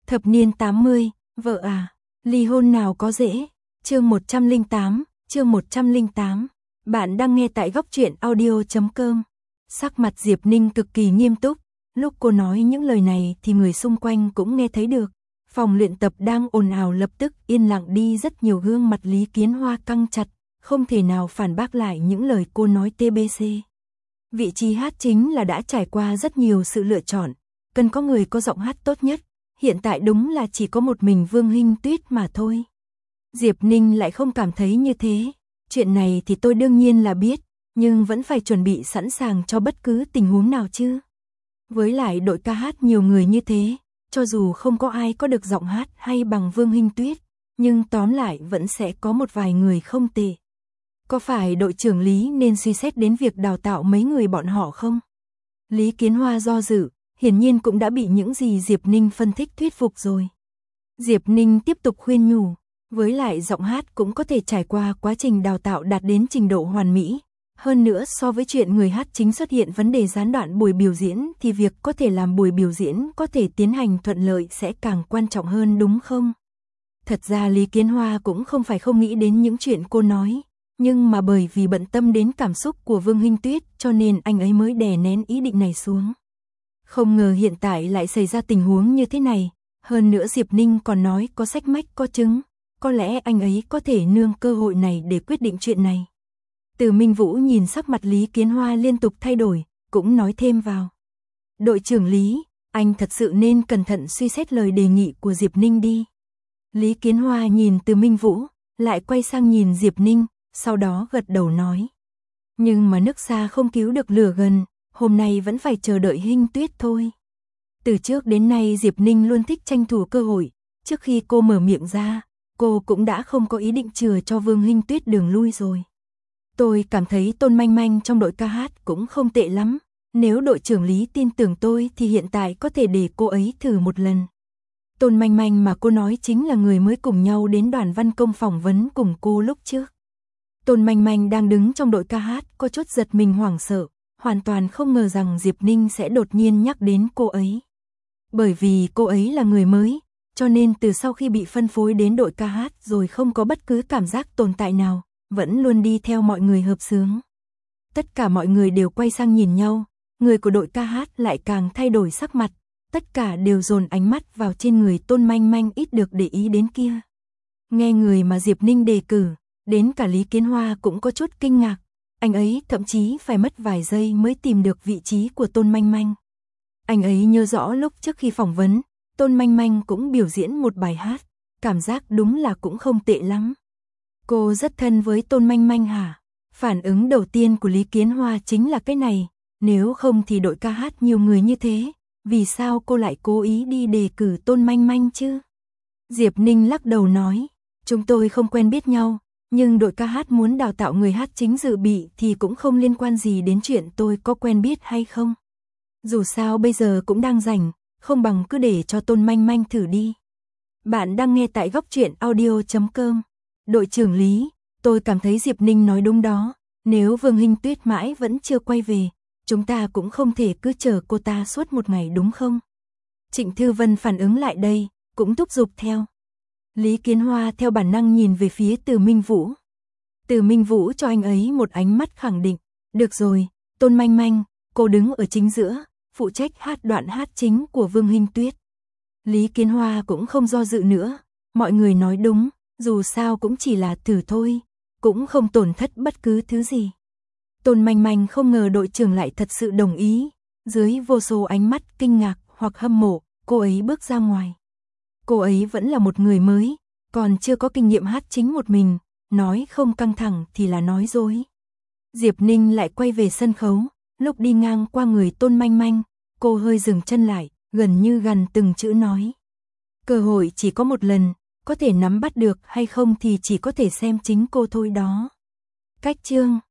Thập niên 80, vợ à, ly hôn nào có dễ. Chương 108. Bạn đang nghe tại góc truyện audio.com. Sắc mặt Diệp Ninh cực kỳ nghiêm túc, lúc cô nói những lời này thì người xung quanh cũng nghe thấy được. Phòng luyện tập đang ồn ào lập tức yên lặng đi, rất nhiều gương mặt Lý Kiến Hoa căng chặt, không thể nào phản bác lại những lời cô nói TBC. Vị trí hát chính là đã trải qua rất nhiều sự lựa chọn, cần có người có giọng hát tốt nhất, hiện tại đúng là chỉ có một mình Vương Hinh Tuyết mà thôi. Diệp Ninh lại không cảm thấy như thế, chuyện này thì tôi đương nhiên là biết, nhưng vẫn phải chuẩn bị sẵn sàng cho bất cứ tình huống nào chứ. Với lại đội ca hát nhiều người như thế, cho dù không có ai có được giọng hát hay bằng Vương Hinh Tuyết, nhưng tóm lại vẫn sẽ có một vài người không tệ. Có phải đội trưởng Lý nên suy xét đến việc đào tạo mấy người bọn họ không? Lý Kiến Hoa do dự, hiển nhiên cũng đã bị những gì Diệp Ninh phân tích thuyết phục rồi. Diệp Ninh tiếp tục khuyên nhủ, với lại giọng hát cũng có thể trải qua quá trình đào tạo đạt đến trình độ hoàn mỹ. Hơn nữa so với chuyện người hát chính xuất hiện vấn đề gián đoạn buổi biểu diễn thì việc có thể làm buổi biểu diễn có thể tiến hành thuận lợi sẽ càng quan trọng hơn đúng không? Thật ra Lý Kiến Hoa cũng không phải không nghĩ đến những chuyện cô nói, nhưng mà bởi vì bận tâm đến cảm xúc của Vương Hinh Tuyết cho nên anh ấy mới đè nén ý định này xuống. Không ngờ hiện tại lại xảy ra tình huống như thế này, hơn nữa Diệp Ninh còn nói có sách mách có chứng, có lẽ anh ấy có thể nương cơ hội này để quyết định chuyện này. Từ Minh Vũ nhìn sắc mặt Lý Kiến Hoa liên tục thay đổi, cũng nói thêm vào. Đội trưởng Lý, anh thật sự nên cẩn thận suy xét lời đề nghị của Diệp Ninh đi. Lý Kiến Hoa nhìn Từ Minh Vũ, lại quay sang nhìn Diệp Ninh, sau đó gật đầu nói. Nhưng mà nước xa không cứu được lửa gần, hôm nay vẫn phải chờ đợi Hinh Tuyết thôi. Từ trước đến nay Diệp Ninh luôn thích tranh thủ cơ hội, trước khi cô mở miệng ra, cô cũng đã không có ý định chừa cho Vương Hinh Tuyết đường lui rồi. Tôi cảm thấy Tôn Manh Manh trong đội ca hát cũng không tệ lắm, nếu đội trưởng Lý tin tưởng tôi thì hiện tại có thể để cô ấy thử một lần. Tôn Manh Manh mà cô nói chính là người mới cùng nhau đến Đoàn Văn Công phỏng vấn cùng cô lúc trước. Tôn Manh Manh đang đứng trong đội ca hát có chút giật mình hoảng sợ, hoàn toàn không ngờ rằng Diệp Ninh sẽ đột nhiên nhắc đến cô ấy. Bởi vì cô ấy là người mới, cho nên từ sau khi bị phân phối đến đội ca hát rồi không có bất cứ cảm giác tồn tại nào, vẫn luôn đi theo mọi người hợp xướng. Tất cả mọi người đều quay sang nhìn nhau, người của đội ca hát lại càng thay đổi sắc mặt, tất cả đều dồn ánh mắt vào trên người Tôn Manh Manh ít được để ý đến kia. Nghe người mà Diệp Ninh đề cử, đến cả Lý Kiến Hoa cũng có chút kinh ngạc, anh ấy thậm chí phải mất vài giây mới tìm được vị trí của Tôn Manh Manh. Anh ấy nhớ rõ lúc trước khi phỏng vấn, Tôn Manh Manh cũng biểu diễn một bài hát, cảm giác đúng là cũng không tệ lắm. Cô rất thân với Tôn Manh Manh hả? Phản ứng đầu tiên của Lý Kiến Hoa chính là cái này, nếu không thì đội ca hát nhiều người như thế, vì sao cô lại cố ý đi đề cử Tôn Manh Manh chứ? Diệp Ninh lắc đầu nói, chúng tôi không quen biết nhau, nhưng đội ca hát muốn đào tạo người hát chính dự bị thì cũng không liên quan gì đến chuyện tôi có quen biết hay không. Dù sao bây giờ cũng đang rảnh, không bằng cứ để cho Tôn Manh Manh thử đi. Bạn đang nghe tại góc truyện audio.com. Đội trưởng Lý, tôi cảm thấy Diệp Ninh nói đúng đó, nếu Vương Hinh Tuyết mãi vẫn chưa quay về, chúng ta cũng không thể cứ chờ cô ta suốt một ngày đúng không? Trịnh Thư Vân phản ứng lại đây, cũng thúc giục theo. Lý Kiến Hoa theo bản năng nhìn về phía Từ Minh Vũ. Từ Minh Vũ cho anh ấy một ánh mắt khẳng định, được rồi, Tôn Manh Manh, cô đứng ở chính giữa, phụ trách hát đoạn hát chính của Vương Hinh Tuyết. Lý Kiến Hoa cũng không do dự nữa, mọi người nói đúng, dù sao cũng chỉ là thử thôi, cũng không tổn thất bất cứ thứ gì. Tôn Manh Manh không ngờ đội trưởng lại thật sự đồng ý, dưới vô số ánh mắt kinh ngạc hoặc hâm mộ, cô ấy bước ra ngoài. Cô ấy vẫn là một người mới, còn chưa có kinh nghiệm hát chính một mình, nói không căng thẳng thì là nói dối. Diệp Ninh lại quay về sân khấu, lúc đi ngang qua người Tôn Manh Manh, cô hơi dừng chân lại, gần như gần từng chữ nói. Cơ hội chỉ có một lần, có thể nắm bắt được hay không thì chỉ có thể xem chính cô thôi đó. Cách chương